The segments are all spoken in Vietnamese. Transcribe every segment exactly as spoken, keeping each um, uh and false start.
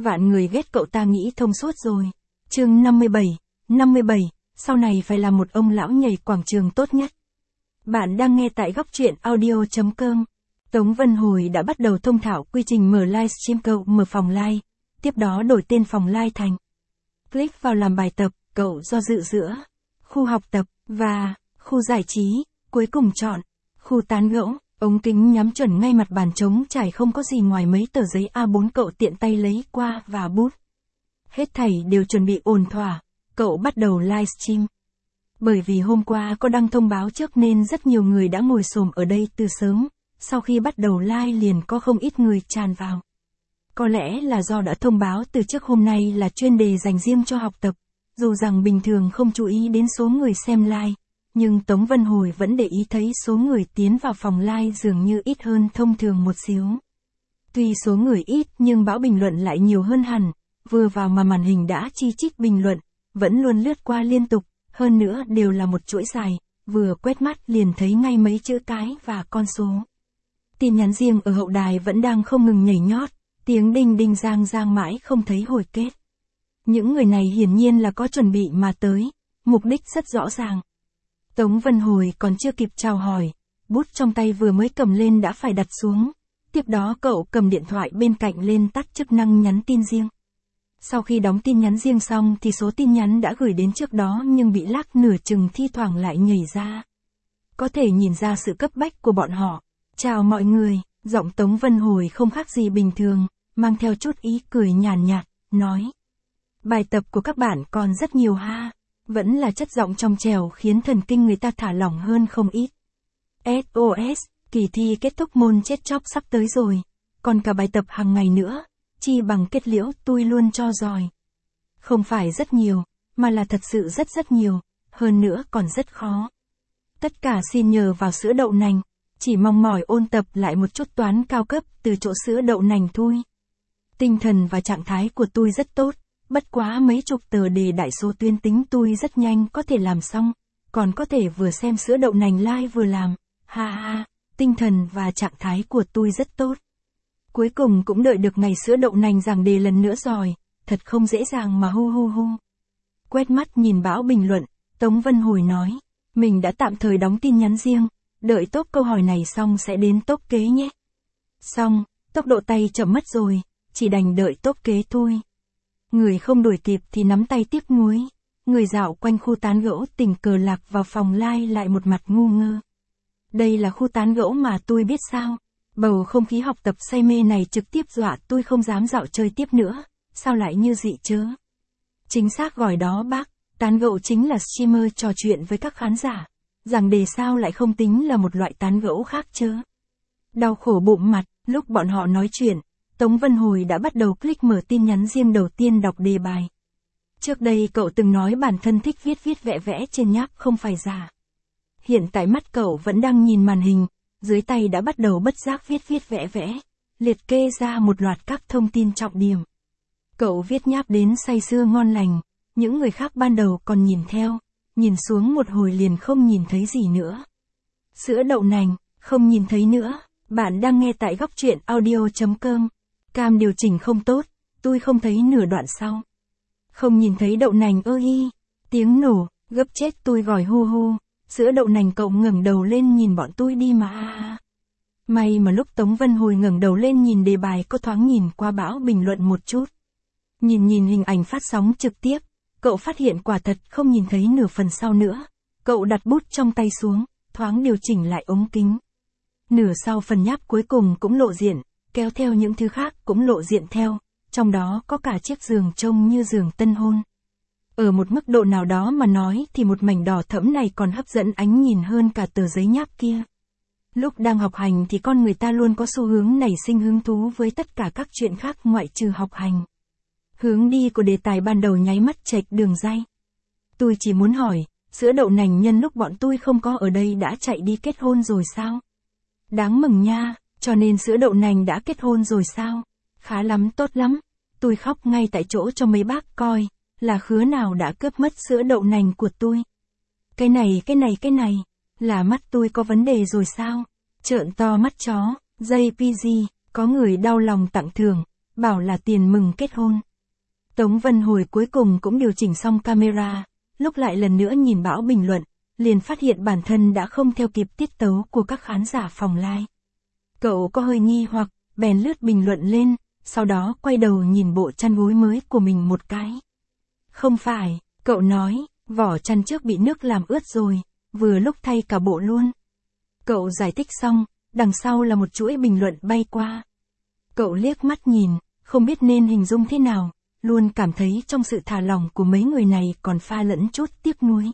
Vạn người ghét cậu ta nghĩ thông suốt rồi. Chương năm mươi bảy, năm mươi bảy, sau này phải là một ông lão nhảy quảng trường tốt nhất. Bạn đang nghe tại góc truyện audio chấm com. Tống Vân Hồi đã bắt đầu thông thạo quy trình mở livestream. Cậu mở phòng live, tiếp đó đổi tên phòng live thành. Click vào làm bài tập, cậu do dự giữa khu học tập và khu giải trí, cuối cùng chọn khu tán gẫu. Ống kính nhắm chuẩn ngay mặt bàn trống trải không có gì ngoài mấy tờ giấy A bốn. Cậu tiện tay lấy qua và bút. Hết thảy đều chuẩn bị ổn thỏa, cậu bắt đầu livestream. Bởi vì hôm qua có đăng thông báo trước nên rất nhiều người đã ngồi xổm ở đây từ sớm, sau khi bắt đầu live liền có không ít người tràn vào. Có lẽ là do đã thông báo từ trước hôm nay là chuyên đề dành riêng cho học tập, dù rằng bình thường không chú ý đến số người xem live, nhưng Tống Vân Hồi vẫn để ý thấy số người tiến vào phòng live dường như ít hơn thông thường một xíu. Tuy số người ít nhưng bão bình luận lại nhiều hơn hẳn, vừa vào mà màn hình đã chi chít bình luận, vẫn luôn lướt qua liên tục, hơn nữa đều là một chuỗi dài, vừa quét mắt liền thấy ngay mấy chữ cái và con số. Tin nhắn riêng ở hậu đài vẫn đang không ngừng nhảy nhót, tiếng đinh đinh giang giang mãi không thấy hồi kết. Những người này hiển nhiên là có chuẩn bị mà tới, mục đích rất rõ ràng. Tống Vân Hồi còn chưa kịp chào hỏi, bút trong tay vừa mới cầm lên đã phải đặt xuống, tiếp đó cậu cầm điện thoại bên cạnh lên tắt chức năng nhắn tin riêng. Sau khi đóng tin nhắn riêng xong thì số tin nhắn đã gửi đến trước đó nhưng bị lắc nửa chừng thi thoảng lại nhảy ra. Có thể nhìn ra sự cấp bách của bọn họ. Chào mọi người, giọng Tống Vân Hồi không khác gì bình thường, mang theo chút ý cười nhàn nhạt, nói. Bài tập của các bạn còn rất nhiều ha. Vẫn là chất giọng trong trẻo khiến thần kinh người ta thả lỏng hơn không ít. ét ô ét, kỳ thi kết thúc môn chết chóc sắp tới rồi. Còn cả bài tập hàng ngày nữa. Chi bằng kết liễu tôi luôn cho rồi. Không phải rất nhiều, mà là thật sự rất rất nhiều, hơn nữa còn rất khó. Tất cả xin nhờ vào sữa đậu nành, chỉ mong mỏi ôn tập lại một chút toán cao cấp từ chỗ sữa đậu nành thôi. Tinh thần và trạng thái của tôi rất tốt, bất quá mấy chục tờ đề đại số tuyến tính tôi rất nhanh có thể làm xong, còn có thể vừa xem sữa đậu nành live vừa làm, ha ha, tinh thần và trạng thái của tôi rất tốt. Cuối cùng cũng đợi được ngày sữa đậu nành giảng đề lần nữa rồi, thật không dễ dàng mà hu hu hu. Quét mắt nhìn bão bình luận, Tống Vân Hồi nói, mình đã tạm thời đóng tin nhắn riêng, đợi top câu hỏi này xong sẽ đến top kế nhé. Xong, tốc độ tay chậm mất rồi, chỉ đành đợi top kế thôi. Người không đuổi kịp thì nắm tay tiếc nuối, người dạo quanh khu tán gẫu tình cờ lạc vào phòng live lại một mặt ngu ngơ. Đây là khu tán gẫu mà tôi biết sao. Bầu không khí học tập say mê này trực tiếp dọa tôi không dám dạo chơi tiếp nữa, sao lại như dị chớ. Chính xác gọi đó bác, tán gẫu chính là streamer trò chuyện với các khán giả, giảng đề sao lại không tính là một loại tán gẫu khác chớ. Đau khổ bụng mặt, lúc bọn họ nói chuyện, Tống Vân Hồi đã bắt đầu click mở tin nhắn riêng đầu tiên đọc đề bài. Trước đây cậu từng nói bản thân thích viết viết vẽ vẽ trên nháp không phải giả. Hiện tại mắt cậu vẫn đang nhìn màn hình. Dưới tay đã bắt đầu bất giác viết viết vẽ vẽ, liệt kê ra một loạt các thông tin trọng điểm. Cậu viết nháp đến say sưa ngon lành, những người khác ban đầu còn nhìn theo, nhìn xuống một hồi liền không nhìn thấy gì nữa. Sữa đậu nành, không nhìn thấy nữa, bạn đang nghe tại góc truyện audio chấm com. Cam điều chỉnh không tốt, tôi không thấy nửa đoạn sau. Không nhìn thấy đậu nành ơ y, tiếng nổ, gấp chết tôi gọi hu hu. Sữa đậu nành cậu ngẩng đầu lên nhìn bọn tôi đi mà. May mà lúc Tống Vân Hồi ngẩng đầu lên nhìn đề bài có thoáng nhìn qua bão bình luận một chút. Nhìn nhìn hình ảnh phát sóng trực tiếp, cậu phát hiện quả thật không nhìn thấy nửa phần sau nữa. Cậu đặt bút trong tay xuống, thoáng điều chỉnh lại ống kính. Nửa sau phần nháp cuối cùng cũng lộ diện, kéo theo những thứ khác cũng lộ diện theo, trong đó có cả chiếc giường trông như giường tân hôn. Ở một mức độ nào đó mà nói thì một mảnh đỏ thẫm này còn hấp dẫn ánh nhìn hơn cả tờ giấy nháp kia. Lúc đang học hành thì con người ta luôn có xu hướng nảy sinh hứng thú với tất cả các chuyện khác ngoại trừ học hành. Hướng đi của đề tài ban đầu nháy mắt chệch đường ray. Tôi chỉ muốn hỏi, sữa đậu nành nhân lúc bọn tôi không có ở đây đã chạy đi kết hôn rồi sao? Đáng mừng nha, cho nên sữa đậu nành đã kết hôn rồi sao? Khá lắm, tốt lắm. Tôi khóc ngay tại chỗ cho mấy bác coi. Là khứa nào đã cướp mất sữa đậu nành của tôi? Cái này cái này cái này, là mắt tôi có vấn đề rồi sao? Trợn to mắt chó, gi pê giê, có người đau lòng tặng thưởng, bảo là tiền mừng kết hôn. Tống Vân Hồi cuối cùng cũng điều chỉnh xong camera, lúc lại lần nữa nhìn bão bình luận, liền phát hiện bản thân đã không theo kịp tiết tấu của các khán giả phòng live. Cậu có hơi nghi hoặc, bèn lướt bình luận lên, sau đó quay đầu nhìn bộ chăn gối mới của mình một cái. Không phải, cậu nói, vỏ chăn trước bị nước làm ướt rồi, vừa lúc thay cả bộ luôn. Cậu giải thích xong, đằng sau là một chuỗi bình luận bay qua. Cậu liếc mắt nhìn, không biết nên hình dung thế nào, luôn cảm thấy trong sự thả lỏng của mấy người này còn pha lẫn chút tiếc nuối.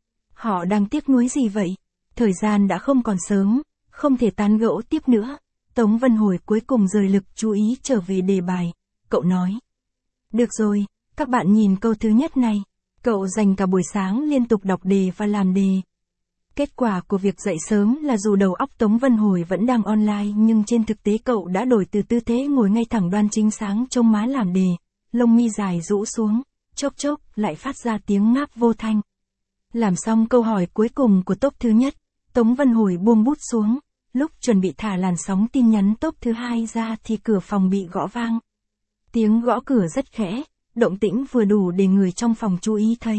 Họ đang tiếc nuối gì vậy? Thời gian đã không còn sớm, không thể tán gẫu tiếp nữa. Tống Vân Hồi cuối cùng rời lực chú ý trở về đề bài. Cậu nói. Được rồi, các bạn nhìn câu thứ nhất này. Cậu dành cả buổi sáng liên tục đọc đề và làm đề. Kết quả của việc dậy sớm là dù đầu óc Tống Vân Hồi vẫn đang online nhưng trên thực tế cậu đã đổi từ tư thế ngồi ngay thẳng đoan chính sáng trông má làm đề, lông mi dài rũ xuống, chốc chốc lại phát ra tiếng ngáp vô thanh. Làm xong câu hỏi cuối cùng của top thứ nhất, Tống Vân Hồi buông bút xuống, lúc chuẩn bị thả làn sóng tin nhắn top thứ hai ra thì cửa phòng bị gõ vang. Tiếng gõ cửa rất khẽ, động tĩnh vừa đủ để người trong phòng chú ý thấy.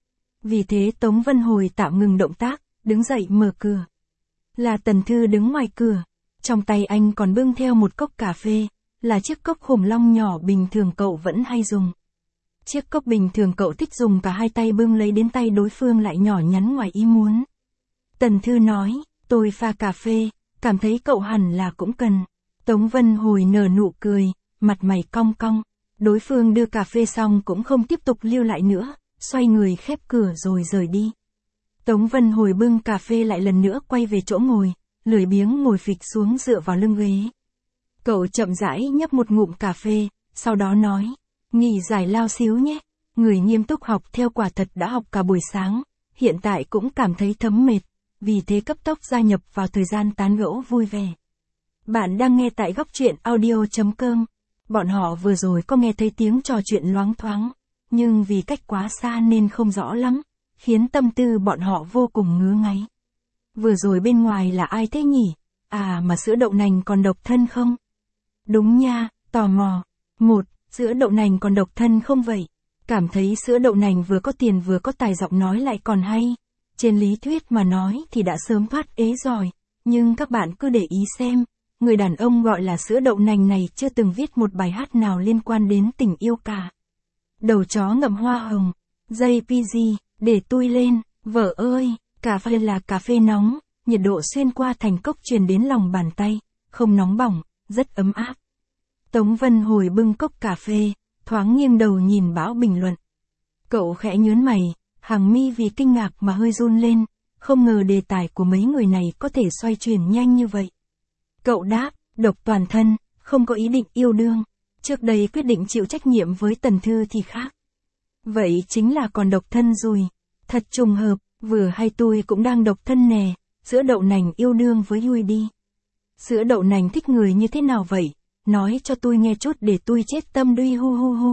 Vì thế Tống Vân Hồi tạm ngừng động tác, đứng dậy mở cửa. Là Tần Thư đứng ngoài cửa, trong tay anh còn bưng theo một cốc cà phê, là chiếc cốc khủng long nhỏ bình thường cậu vẫn hay dùng. Chiếc cốc bình thường cậu thích dùng cả hai tay bưng lấy đến tay đối phương lại nhỏ nhắn ngoài ý muốn. Tần Thư nói, tôi pha cà phê, cảm thấy cậu hẳn là cũng cần. Tống Vân Hồi nở nụ cười, mặt mày cong cong. Đối phương đưa cà phê xong cũng không tiếp tục lưu lại nữa, xoay người khép cửa rồi rời đi. Tống Vân Hồi bưng cà phê lại lần nữa quay về chỗ ngồi, lười biếng ngồi phịch xuống dựa vào lưng ghế. Cậu chậm rãi nhấp một ngụm cà phê, sau đó nói, nghỉ giải lao xíu nhé. Người nghiêm túc học theo quả thật đã học cả buổi sáng, hiện tại cũng cảm thấy thấm mệt, vì thế cấp tốc gia nhập vào thời gian tán gẫu vui vẻ. Bạn đang nghe tại góc truyện audio chấm com. Bọn họ vừa rồi có nghe thấy tiếng trò chuyện loáng thoáng, nhưng vì cách quá xa nên không rõ lắm, khiến tâm tư bọn họ vô cùng ngứa ngáy. Vừa rồi bên ngoài là ai thế nhỉ? À mà sữa đậu nành còn độc thân không? Đúng nha, tò mò. Một, sữa đậu nành còn độc thân không vậy? Cảm thấy sữa đậu nành vừa có tiền vừa có tài giọng nói lại còn hay. Trên lý thuyết mà nói thì đã sớm thoát ế rồi, nhưng các bạn cứ để ý xem. Người đàn ông gọi là sữa đậu nành này chưa từng viết một bài hát nào liên quan đến tình yêu cả. Đầu chó ngậm hoa hồng. Dây pê giê, để tui lên, vợ ơi, cà phê là cà phê nóng, nhiệt độ xuyên qua thành cốc truyền đến lòng bàn tay, không nóng bỏng, rất ấm áp. Tống Vân Hồi bưng cốc cà phê, thoáng nghiêng đầu nhìn bão bình luận. Cậu khẽ nhớn mày, hàng mi vì kinh ngạc mà hơi run lên, không ngờ đề tài của mấy người này có thể xoay chuyển nhanh như vậy. Cậu đáp, độc toàn thân, không có ý định yêu đương. Trước đây quyết định chịu trách nhiệm với Tần Thư thì khác. Vậy chính là còn độc thân rồi. Thật trùng hợp, vừa hay tôi cũng đang độc thân nè. Sữa đậu nành yêu đương với Huy đi. Sữa đậu nành thích người như thế nào vậy? Nói cho tôi nghe chút để tôi chết tâm đuôi hu hu hu.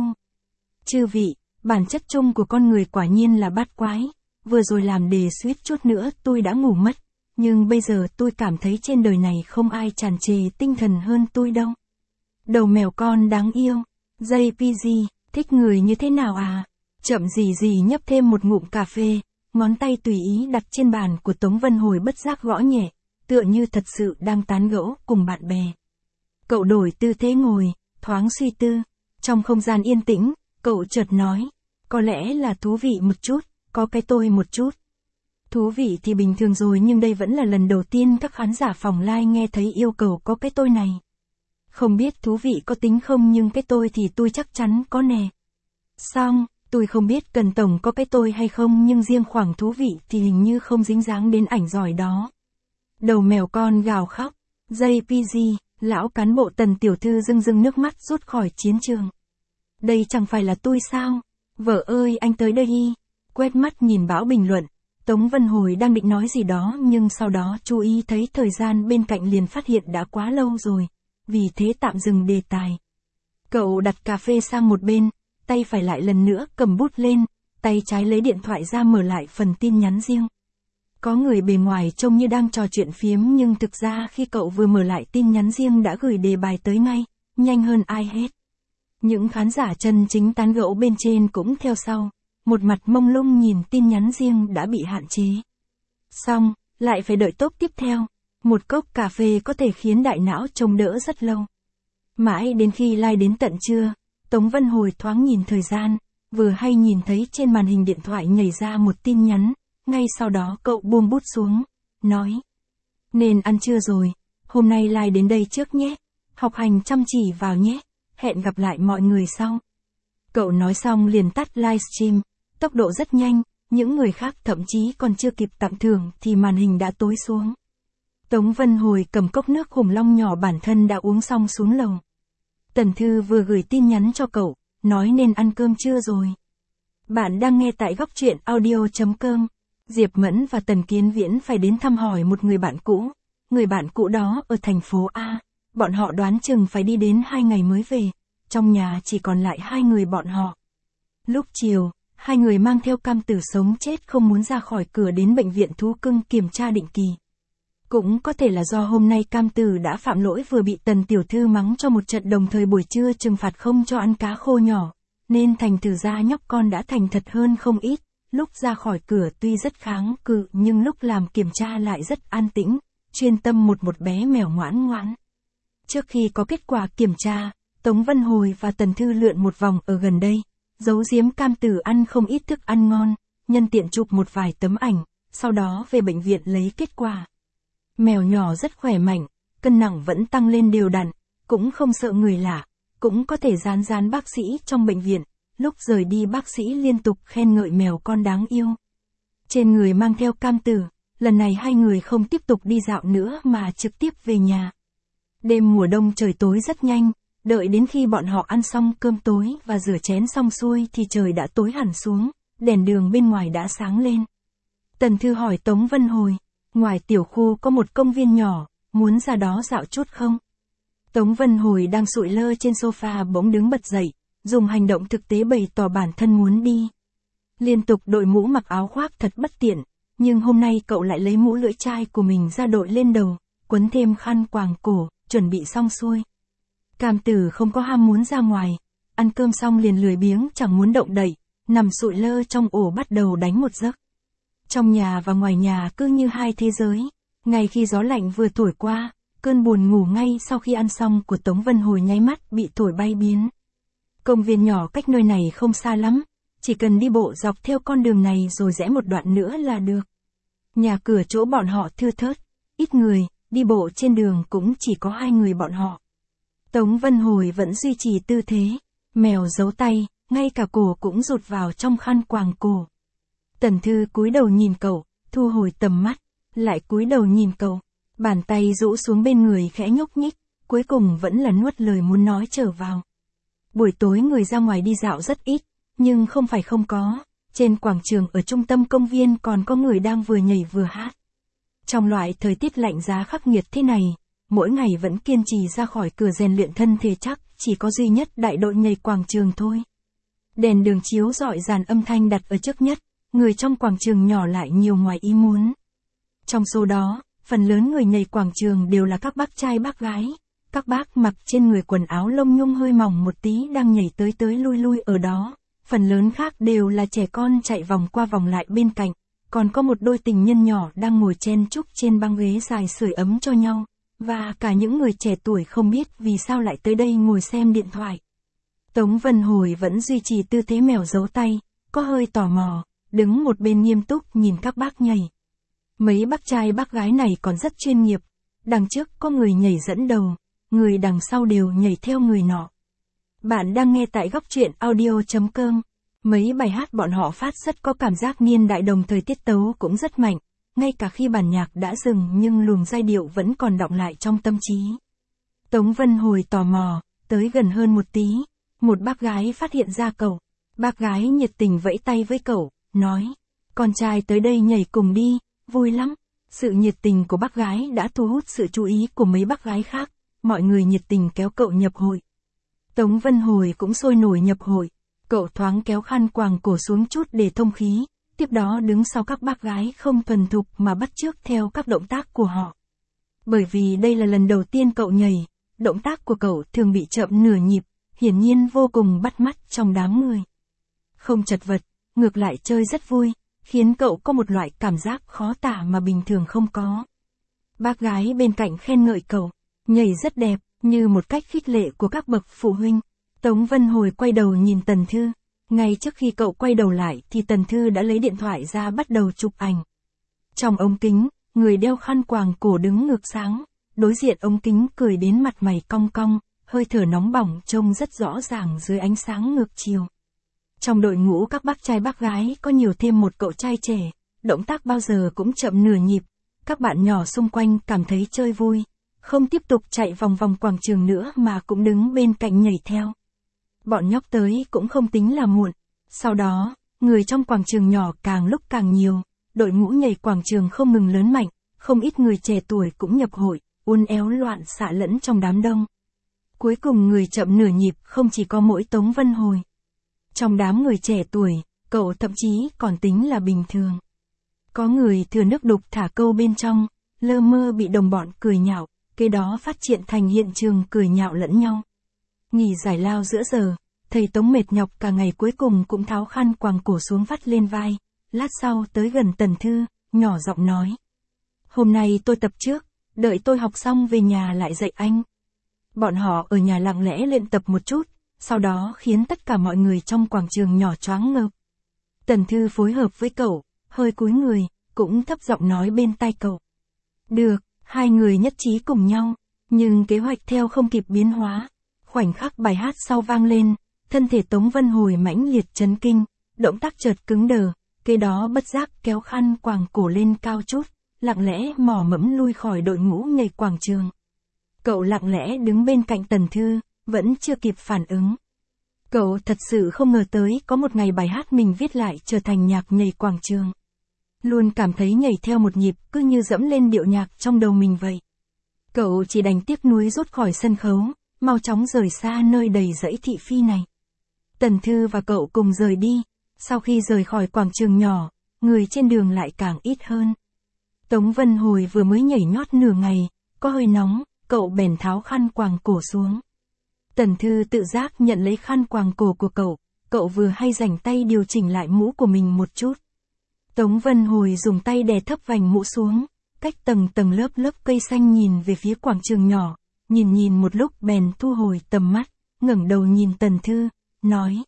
Chư vị, bản chất chung của con người quả nhiên là bát quái. Vừa rồi làm đề suýt chút nữa tôi đã ngủ mất. Nhưng bây giờ tôi cảm thấy trên đời này không ai tràn trề tinh thần hơn tôi đâu. Đầu mèo con đáng yêu. Dây pê giê, thích người như thế nào à? Chậm gì gì nhấp thêm một ngụm cà phê, ngón tay tùy ý đặt trên bàn của Tống Vân Hồi bất giác gõ nhẹ, tựa như thật sự đang tán gẫu cùng bạn bè. Cậu đổi tư thế ngồi, thoáng suy tư. Trong không gian yên tĩnh, cậu chợt nói, có lẽ là thú vị một chút, có cái tôi một chút. Thú vị thì bình thường rồi nhưng đây vẫn là lần đầu tiên các khán giả phòng live nghe thấy yêu cầu có cái tôi này. Không biết thú vị có tính không nhưng cái tôi thì tôi chắc chắn có nè. Xong, tôi không biết cần tổng có cái tôi hay không nhưng riêng khoảng thú vị thì hình như không dính dáng đến ảnh giỏi đó. Đầu mèo con gào khóc. Dây pê giê, lão cán bộ Tần tiểu thư rưng rưng nước mắt rút khỏi chiến trường. Đây chẳng phải là tôi sao? Vợ ơi anh tới đây đi. Quét mắt nhìn bão bình luận. Tống Vân Hồi đang định nói gì đó nhưng sau đó chú ý thấy thời gian bên cạnh liền phát hiện đã quá lâu rồi, vì thế tạm dừng đề tài. Cậu đặt cà phê sang một bên, tay phải lại lần nữa cầm bút lên, tay trái lấy điện thoại ra mở lại phần tin nhắn riêng. Có người bề ngoài trông như đang trò chuyện phiếm nhưng thực ra khi cậu vừa mở lại tin nhắn riêng đã gửi đề bài tới ngay, nhanh hơn ai hết. Những khán giả chân chính tán gẫu bên trên cũng theo sau, một mặt mông lung nhìn tin nhắn riêng đã bị hạn chế. Xong, lại phải đợi top tiếp theo, một cốc cà phê có thể khiến đại não trông đỡ rất lâu. Mãi đến khi live đến tận trưa, Tống Vân Hồi thoáng nhìn thời gian, vừa hay nhìn thấy trên màn hình điện thoại nhảy ra một tin nhắn, ngay sau đó cậu buông bút xuống, nói. Nên ăn trưa rồi, hôm nay live đến đây trước nhé, học hành chăm chỉ vào nhé, hẹn gặp lại mọi người sau. Cậu nói xong liền tắt livestream, tốc độ rất nhanh, những người khác thậm chí còn chưa kịp tặng thưởng thì màn hình đã tối xuống. Tống Vân Hồi cầm cốc nước khủng long nhỏ bản thân đã uống xong xuống lầu. Tần Thư vừa gửi tin nhắn cho cậu, nói nên ăn cơm trưa rồi. Bạn đang nghe tại góc truyện audio.com. Diệp Mẫn và Tần Kiến Viễn phải đến thăm hỏi một người bạn cũ. Người bạn cũ đó ở thành phố A. Bọn họ đoán chừng phải đi đến hai ngày mới về. Trong nhà chỉ còn lại hai người bọn họ. Lúc chiều, hai người mang theo Cam Tử sống chết không muốn ra khỏi cửa đến bệnh viện thú cưng kiểm tra định kỳ. Cũng có thể là do hôm nay Cam Tử đã phạm lỗi vừa bị Tần Tiểu Thư mắng cho một trận, đồng thời buổi trưa trừng phạt không cho ăn cá khô nhỏ, nên thành thử ra nhóc con đã thành thật hơn không ít. Lúc ra khỏi cửa tuy rất kháng cự nhưng lúc làm kiểm tra lại rất an tĩnh, chuyên tâm một một bé mèo ngoãn ngoãn. Trước khi có kết quả kiểm tra, Tống Vân Hồi và Tần Thư lượn một vòng ở gần đây, giấu giếm Cam Tử ăn không ít thức ăn ngon, nhân tiện chụp một vài tấm ảnh, sau đó về bệnh viện lấy kết quả. Mèo nhỏ rất khỏe mạnh, cân nặng vẫn tăng lên đều đặn, cũng không sợ người lạ, cũng có thể rán rán bác sĩ trong bệnh viện. Lúc rời đi bác sĩ liên tục khen ngợi mèo con đáng yêu. Trên người mang theo Cam Tử, lần này hai người không tiếp tục đi dạo nữa mà trực tiếp về nhà. Đêm mùa đông trời tối rất nhanh, đợi đến khi bọn họ ăn xong cơm tối và rửa chén xong xuôi thì trời đã tối hẳn xuống, đèn đường bên ngoài đã sáng lên. Tần Thư hỏi Tống Vân Hồi, ngoài tiểu khu có một công viên nhỏ, muốn ra đó dạo chút không? Tống Vân Hồi đang sụi lơ trên sofa bỗng đứng bật dậy, dùng hành động thực tế bày tỏ bản thân muốn đi. Liên tục đội mũ mặc áo khoác thật bất tiện, nhưng hôm nay cậu lại lấy mũ lưỡi chai của mình ra đội lên đầu, quấn thêm khăn quàng cổ, chuẩn bị xong xuôi. Cam Tử không có ham muốn ra ngoài, ăn cơm xong liền lười biếng chẳng muốn động đậy, nằm sụi lơ trong ổ bắt đầu đánh một giấc. Trong nhà và ngoài nhà cứ như hai thế giới, ngay khi gió lạnh vừa thổi qua, cơn buồn ngủ ngay sau khi ăn xong của Tống Vân Hồi nháy mắt bị thổi bay biến. Công viên nhỏ cách nơi này không xa lắm, chỉ cần đi bộ dọc theo con đường này rồi rẽ một đoạn nữa là được. Nhà cửa chỗ bọn họ thưa thớt, ít người, đi bộ trên đường cũng chỉ có hai người bọn họ. Tống Vân Hồi vẫn duy trì tư thế, mèo giấu tay, ngay cả cổ cũng rụt vào trong khăn quàng cổ. Tần Thư cúi đầu nhìn cậu, thu hồi tầm mắt, lại cúi đầu nhìn cậu, bàn tay rũ xuống bên người khẽ nhúc nhích, cuối cùng vẫn là nuốt lời muốn nói trở vào. Buổi tối người ra ngoài đi dạo rất ít, nhưng không phải không có, trên quảng trường ở trung tâm công viên còn có người đang vừa nhảy vừa hát. Trong loại thời tiết lạnh giá khắc nghiệt thế này, mỗi ngày vẫn kiên trì ra khỏi cửa rèn luyện thân thể chắc chỉ có duy nhất đại đội nhảy quảng trường thôi. Đèn đường chiếu rọi dàn âm thanh đặt ở trước nhất, người trong quảng trường nhỏ lại nhiều ngoài ý muốn. Trong số đó, phần lớn người nhảy quảng trường đều là các bác trai bác gái. Các bác mặc trên người quần áo lông nhung hơi mỏng một tí đang nhảy tới tới lui lui ở đó, phần lớn khác đều là trẻ con chạy vòng qua vòng lại bên cạnh, còn có một đôi tình nhân nhỏ đang ngồi chen chúc trên băng ghế dài sưởi ấm cho nhau, và cả những người trẻ tuổi không biết vì sao lại tới đây ngồi xem điện thoại. Tống Vân Hồi vẫn duy trì tư thế mèo giấu tay, có hơi tò mò, đứng một bên nghiêm túc nhìn các bác nhảy. Mấy bác trai bác gái này còn rất chuyên nghiệp, đằng trước có người nhảy dẫn đầu, người đằng sau đều nhảy theo người nọ. Bạn đang nghe tại góc truyện audio.com. Mấy bài hát bọn họ phát rất có cảm giác niên đại, đồng thời tiết tấu cũng rất mạnh, ngay cả khi bản nhạc đã dừng nhưng luồng giai điệu vẫn còn đọng lại trong tâm trí. Tống Vân Hồi tò mò, tới gần hơn một tí, một bác gái phát hiện ra cậu. Bác gái nhiệt tình vẫy tay với cậu, nói, con trai tới đây nhảy cùng đi, vui lắm. Sự nhiệt tình của bác gái đã thu hút sự chú ý của mấy bác gái khác, mọi người nhiệt tình kéo cậu nhập hội. Tống Vân Hồi cũng sôi nổi nhập hội, cậu thoáng kéo khăn quàng cổ xuống chút để thông khí, tiếp đó đứng sau các bác gái không thuần thục mà bắt chước theo các động tác của họ. Bởi vì đây là lần đầu tiên cậu nhảy, động tác của cậu thường bị chậm nửa nhịp, hiển nhiên vô cùng bắt mắt trong đám người. Không chật vật, ngược lại chơi rất vui, khiến cậu có một loại cảm giác khó tả mà bình thường không có. Bác gái bên cạnh khen ngợi cậu, nhảy rất đẹp, như một cách khích lệ của các bậc phụ huynh. Tống Vân Hồi quay đầu nhìn Tần Thư, ngay trước khi cậu quay đầu lại thì Tần Thư đã lấy điện thoại ra bắt đầu chụp ảnh. Trong ống kính, người đeo khăn quàng cổ đứng ngược sáng, đối diện ống kính cười đến mặt mày cong cong, hơi thở nóng bỏng trông rất rõ ràng dưới ánh sáng ngược chiều. Trong đội ngũ các bác trai bác gái có nhiều thêm một cậu trai trẻ, động tác bao giờ cũng chậm nửa nhịp, các bạn nhỏ xung quanh cảm thấy chơi vui, không tiếp tục chạy vòng vòng quảng trường nữa mà cũng đứng bên cạnh nhảy theo. Bọn nhóc tới cũng không tính là muộn, sau đó, người trong quảng trường nhỏ càng lúc càng nhiều, đội ngũ nhảy quảng trường không ngừng lớn mạnh, không ít người trẻ tuổi cũng nhập hội, uốn éo loạn xạ lẫn trong đám đông. Cuối cùng người chậm nửa nhịp không chỉ có mỗi Tống Vân Hồi. Trong đám người trẻ tuổi, cậu thậm chí còn tính là bình thường. Có người thừa nước đục thả câu bên trong, lơ mơ bị đồng bọn cười nhạo, kế đó phát triển thành hiện trường cười nhạo lẫn nhau. Nghỉ giải lao giữa giờ, thầy Tống mệt nhọc cả ngày cuối cùng cũng tháo khăn quàng cổ xuống vắt lên vai, lát sau tới gần Tần Thư, nhỏ giọng nói. Hôm nay tôi tập trước, đợi tôi học xong về nhà lại dạy anh. Bọn họ ở nhà lặng lẽ luyện tập một chút, sau đó khiến tất cả mọi người trong quảng trường nhỏ choáng ngợp. Tần Thư phối hợp với cậu, hơi cúi người, cũng thấp giọng nói bên tai cậu. Được, hai người nhất trí cùng nhau, nhưng kế hoạch theo không kịp biến hóa. Khoảnh khắc bài hát sau vang lên, thân thể Tống Vân Hồi mãnh liệt chấn kinh, động tác chợt cứng đờ, kế đó bất giác kéo khăn quàng cổ lên cao chút, lặng lẽ mò mẫm lui khỏi đội ngũ nhảy quảng trường. Cậu lặng lẽ đứng bên cạnh Tần Thư, vẫn chưa kịp phản ứng. Cậu thật sự không ngờ tới có một ngày bài hát mình viết lại trở thành nhạc nhảy quảng trường. Luôn cảm thấy nhảy theo một nhịp cứ như dẫm lên điệu nhạc trong đầu mình vậy. Cậu chỉ đành tiếc nuối rút khỏi sân khấu, mau chóng rời xa nơi đầy rẫy thị phi này. Tần Thư và cậu cùng rời đi, sau khi rời khỏi quảng trường nhỏ, người trên đường lại càng ít hơn. Tống Vân Hồi vừa mới nhảy nhót nửa ngày, có hơi nóng, cậu bèn tháo khăn quàng cổ xuống. Tần Thư tự giác nhận lấy khăn quàng cổ của cậu, cậu vừa hay rảnh tay điều chỉnh lại mũ của mình một chút. Tống Vân Hồi dùng tay đè thấp vành mũ xuống, cách tầng tầng lớp lớp cây xanh nhìn về phía quảng trường nhỏ, nhìn nhìn một lúc bèn thu hồi tầm mắt, ngẩng đầu nhìn Tần Thư, nói.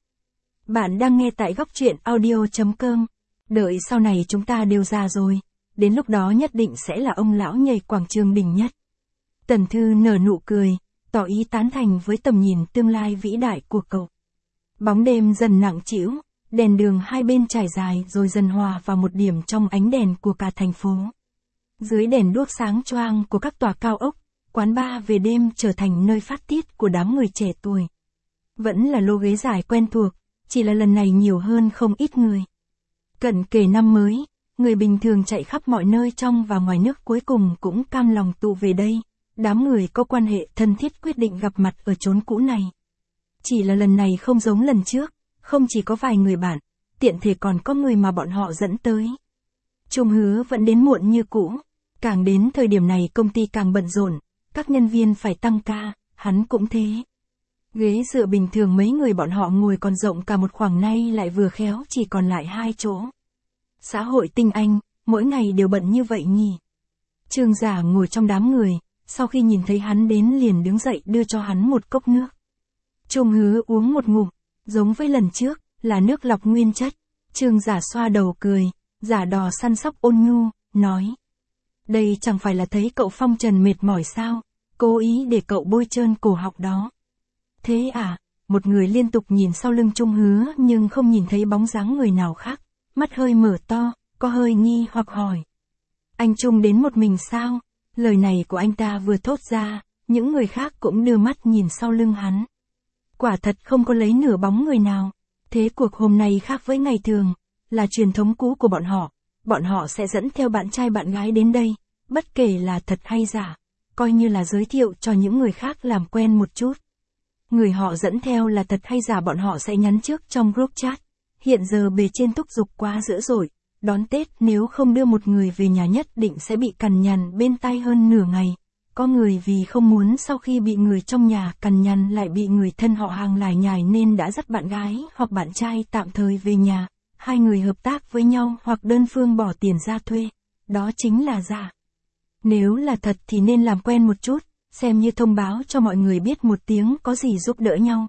Bạn đang nghe tại góc truyện audio chấm com, đợi sau này chúng ta đều già rồi, đến lúc đó nhất định sẽ là ông lão nhảy quảng trường đỉnh nhất. Tần Thư nở nụ cười, tỏ ý tán thành với tầm nhìn tương lai vĩ đại của cậu. Bóng đêm dần nặng trĩu, đèn đường hai bên trải dài rồi dần hòa vào một điểm trong ánh đèn của cả thành phố. Dưới đèn đuốc sáng choang của các tòa cao ốc, quán bar về đêm trở thành nơi phát tiết của đám người trẻ tuổi. Vẫn là lô ghế dài quen thuộc, chỉ là lần này nhiều hơn không ít người. Cận kề năm mới, người bình thường chạy khắp mọi nơi trong và ngoài nước cuối cùng cũng cam lòng tụ về đây. Đám người có quan hệ thân thiết quyết định gặp mặt ở chốn cũ này. Chỉ là lần này không giống lần trước, không chỉ có vài người bạn, tiện thể còn có người mà bọn họ dẫn tới. Trung Hứa vẫn đến muộn như cũ, càng đến thời điểm này công ty càng bận rộn, các nhân viên phải tăng ca, hắn cũng thế. Ghế dựa bình thường mấy người bọn họ ngồi còn rộng cả một khoảng nay lại vừa khéo chỉ còn lại hai chỗ. Xã hội tinh anh, mỗi ngày đều bận như vậy nhỉ. Trương Giả ngồi trong đám người, sau khi nhìn thấy hắn đến liền đứng dậy đưa cho hắn một cốc nước. Trung Hứa uống một ngụm, giống với lần trước, là nước lọc nguyên chất. Trương Giả xoa đầu cười, giả đò săn sóc ôn nhu, nói. Đây chẳng phải là thấy cậu phong trần mệt mỏi sao, cố ý để cậu bôi trơn cổ họng đó. Thế à, một người liên tục nhìn sau lưng Trung Hứa nhưng không nhìn thấy bóng dáng người nào khác, mắt hơi mở to, có hơi nghi hoặc hỏi. Anh Trung đến một mình sao? Lời này của anh ta vừa thốt ra, những người khác cũng đưa mắt nhìn sau lưng hắn. Quả thật không có lấy nửa bóng người nào. Thế cuộc hôm nay khác với ngày thường, là truyền thống cũ của bọn họ. Bọn họ sẽ dẫn theo bạn trai bạn gái đến đây, bất kể là thật hay giả, coi như là giới thiệu cho những người khác làm quen một chút. Người họ dẫn theo là thật hay giả bọn họ sẽ nhắn trước trong group chat. Hiện giờ bề trên thúc giục quá dữ dội, đón Tết nếu không đưa một người về nhà nhất định sẽ bị cằn nhằn bên tai hơn nửa ngày. Có người vì không muốn sau khi bị người trong nhà cằn nhằn lại bị người thân họ hàng lải nhải nên đã dắt bạn gái hoặc bạn trai tạm thời về nhà, hai người hợp tác với nhau hoặc đơn phương bỏ tiền ra thuê. Đó chính là giả. Nếu là thật thì nên làm quen một chút, xem như thông báo cho mọi người biết một tiếng có gì giúp đỡ nhau.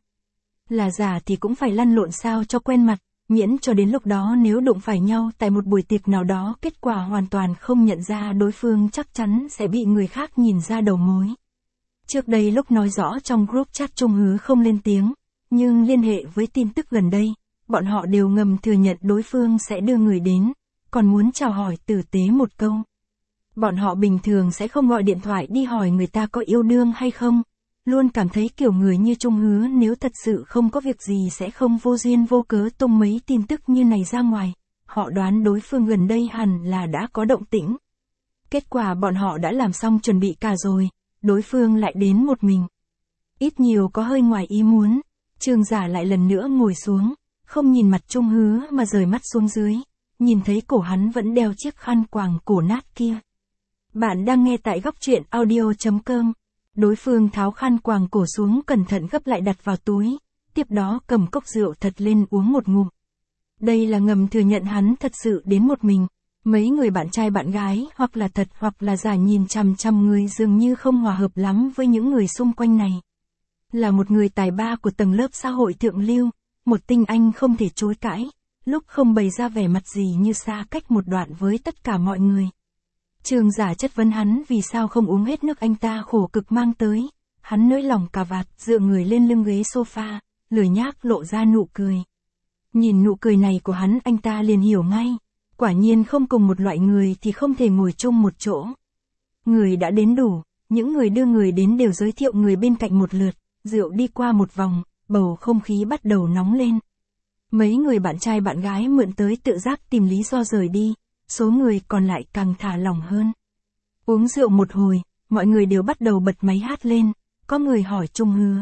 Là giả thì cũng phải lăn lộn sao cho quen mặt, miễn cho đến lúc đó nếu đụng phải nhau tại một buổi tiệc nào đó kết quả hoàn toàn không nhận ra đối phương chắc chắn sẽ bị người khác nhìn ra đầu mối. Trước đây lúc nói rõ trong group chat Trung Hứa không lên tiếng, nhưng liên hệ với tin tức gần đây, bọn họ đều ngầm thừa nhận đối phương sẽ đưa người đến, còn muốn chào hỏi tử tế một câu. Bọn họ bình thường sẽ không gọi điện thoại đi hỏi người ta có yêu đương hay không, luôn cảm thấy kiểu người như Trung Hứa nếu thật sự không có việc gì sẽ không vô duyên vô cớ tung mấy tin tức như này ra ngoài, họ đoán đối phương gần đây hẳn là đã có động tĩnh. Kết quả bọn họ đã làm xong chuẩn bị cả rồi, đối phương lại đến một mình. Ít nhiều có hơi ngoài ý muốn, Trương Giả lại lần nữa ngồi xuống, không nhìn mặt Trung Hứa mà rời mắt xuống dưới, nhìn thấy cổ hắn vẫn đeo chiếc khăn quàng cổ nát kia. Bạn đang nghe tại góc truyện audio chấm com. Đối phương tháo khăn quàng cổ xuống cẩn thận gấp lại đặt vào túi, tiếp đó cầm cốc rượu thật lên uống một ngụm. Đây là ngầm thừa nhận hắn thật sự đến một mình, mấy người bạn trai bạn gái hoặc là thật hoặc là giả nhìn chằm chằm người dường như không hòa hợp lắm với những người xung quanh này. Là một người tài ba của tầng lớp xã hội thượng lưu, một tinh anh không thể chối cãi, lúc không bày ra vẻ mặt gì như xa cách một đoạn với tất cả mọi người. Trương Giả chất vấn hắn vì sao không uống hết nước anh ta khổ cực mang tới, hắn nới lỏng cà vạt dựa người lên lưng ghế sofa, lười nhác lộ ra nụ cười. Nhìn nụ cười này của hắn anh ta liền hiểu ngay, quả nhiên không cùng một loại người thì không thể ngồi chung một chỗ. Người đã đến đủ, những người đưa người đến đều giới thiệu người bên cạnh một lượt, rượu đi qua một vòng, bầu không khí bắt đầu nóng lên. Mấy người bạn trai bạn gái mượn tới tự giác tìm lý do rời đi. Số người còn lại càng thả lỏng hơn. Uống rượu một hồi, mọi người đều bắt đầu bật máy hát lên, có người hỏi Trung Hứa.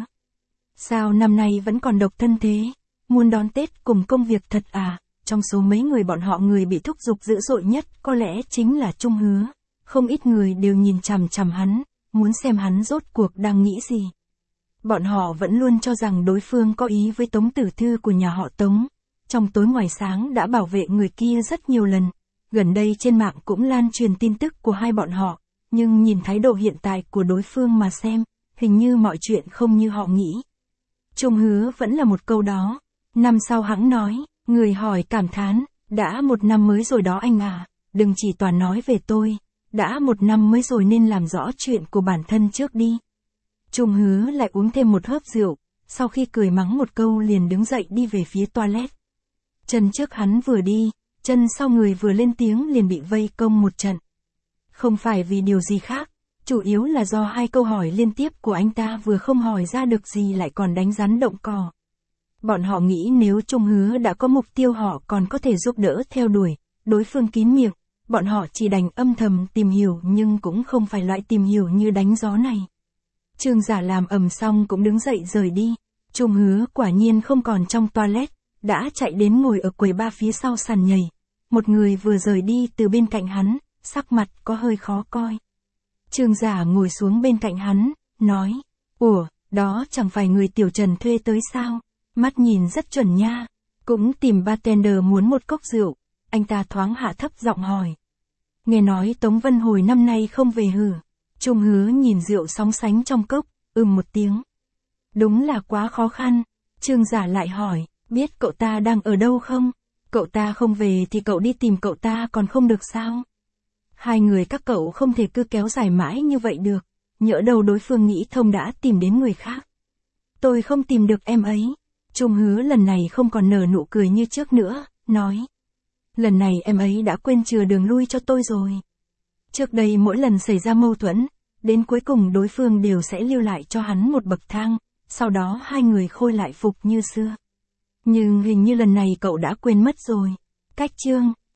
Sao năm nay vẫn còn độc thân thế, muốn đón Tết cùng công việc thật à, trong số mấy người bọn họ người bị thúc giục dữ dội nhất có lẽ chính là Trung Hứa, không ít người đều nhìn chằm chằm hắn, muốn xem hắn rốt cuộc đang nghĩ gì. Bọn họ vẫn luôn cho rằng đối phương có ý với Tống Tử Thư của nhà họ Tống, trong tối ngoài sáng đã bảo vệ người kia rất nhiều lần. Gần đây trên mạng cũng lan truyền tin tức của hai bọn họ, nhưng nhìn thái độ hiện tại của đối phương mà xem, hình như mọi chuyện không như họ nghĩ. Trung Hứa vẫn là một câu đó, năm sau hẵng nói, người hỏi cảm thán, đã một năm mới rồi đó anh à, đừng chỉ toàn nói về tôi, đã một năm mới rồi nên làm rõ chuyện của bản thân trước đi. Trung Hứa lại uống thêm một hớp rượu, sau khi cười mắng một câu liền đứng dậy đi về phía toilet. Chân trước hắn vừa đi, chân sau người vừa lên tiếng liền bị vây công một trận. Không phải vì điều gì khác, chủ yếu là do hai câu hỏi liên tiếp của anh ta vừa không hỏi ra được gì lại còn đánh rắn động cỏ. Bọn họ nghĩ nếu Trung Hứa đã có mục tiêu họ còn có thể giúp đỡ theo đuổi, đối phương kín miệng, bọn họ chỉ đành âm thầm tìm hiểu nhưng cũng không phải loại tìm hiểu như đánh gió này. Trương Giả làm ầm xong cũng đứng dậy rời đi, Trung Hứa quả nhiên không còn trong toilet, đã chạy đến ngồi ở quầy bar phía sau sàn nhảy. Một người vừa rời đi từ bên cạnh hắn, sắc mặt có hơi khó coi. Trương Giả ngồi xuống bên cạnh hắn, nói, ủa, đó chẳng phải người Tiểu Trần thuê tới sao, mắt nhìn rất chuẩn nha, cũng tìm bartender muốn một cốc rượu, anh ta thoáng hạ thấp giọng hỏi. Nghe nói Tống Vân hồi năm nay không về hử, Trung Hứa nhìn rượu sóng sánh trong cốc, ừm một tiếng. Đúng là quá khó khăn, Trương Giả lại hỏi, biết cậu ta đang ở đâu không? Cậu ta không về thì cậu đi tìm cậu ta còn không được sao? Hai người các cậu không thể cứ kéo dài mãi như vậy được, nhỡ đâu đối phương nghĩ thông đã tìm đến người khác. Tôi không tìm được em ấy. Trung Hứa lần này không còn nở nụ cười như trước nữa, nói. Lần này em ấy đã quên chừa đường lui cho tôi rồi. Trước đây mỗi lần xảy ra mâu thuẫn, đến cuối cùng đối phương đều sẽ lưu lại cho hắn một bậc thang, sau đó hai người khôi lại phục như xưa. Nhưng hình như lần này cậu đã quên mất rồi. Cách chương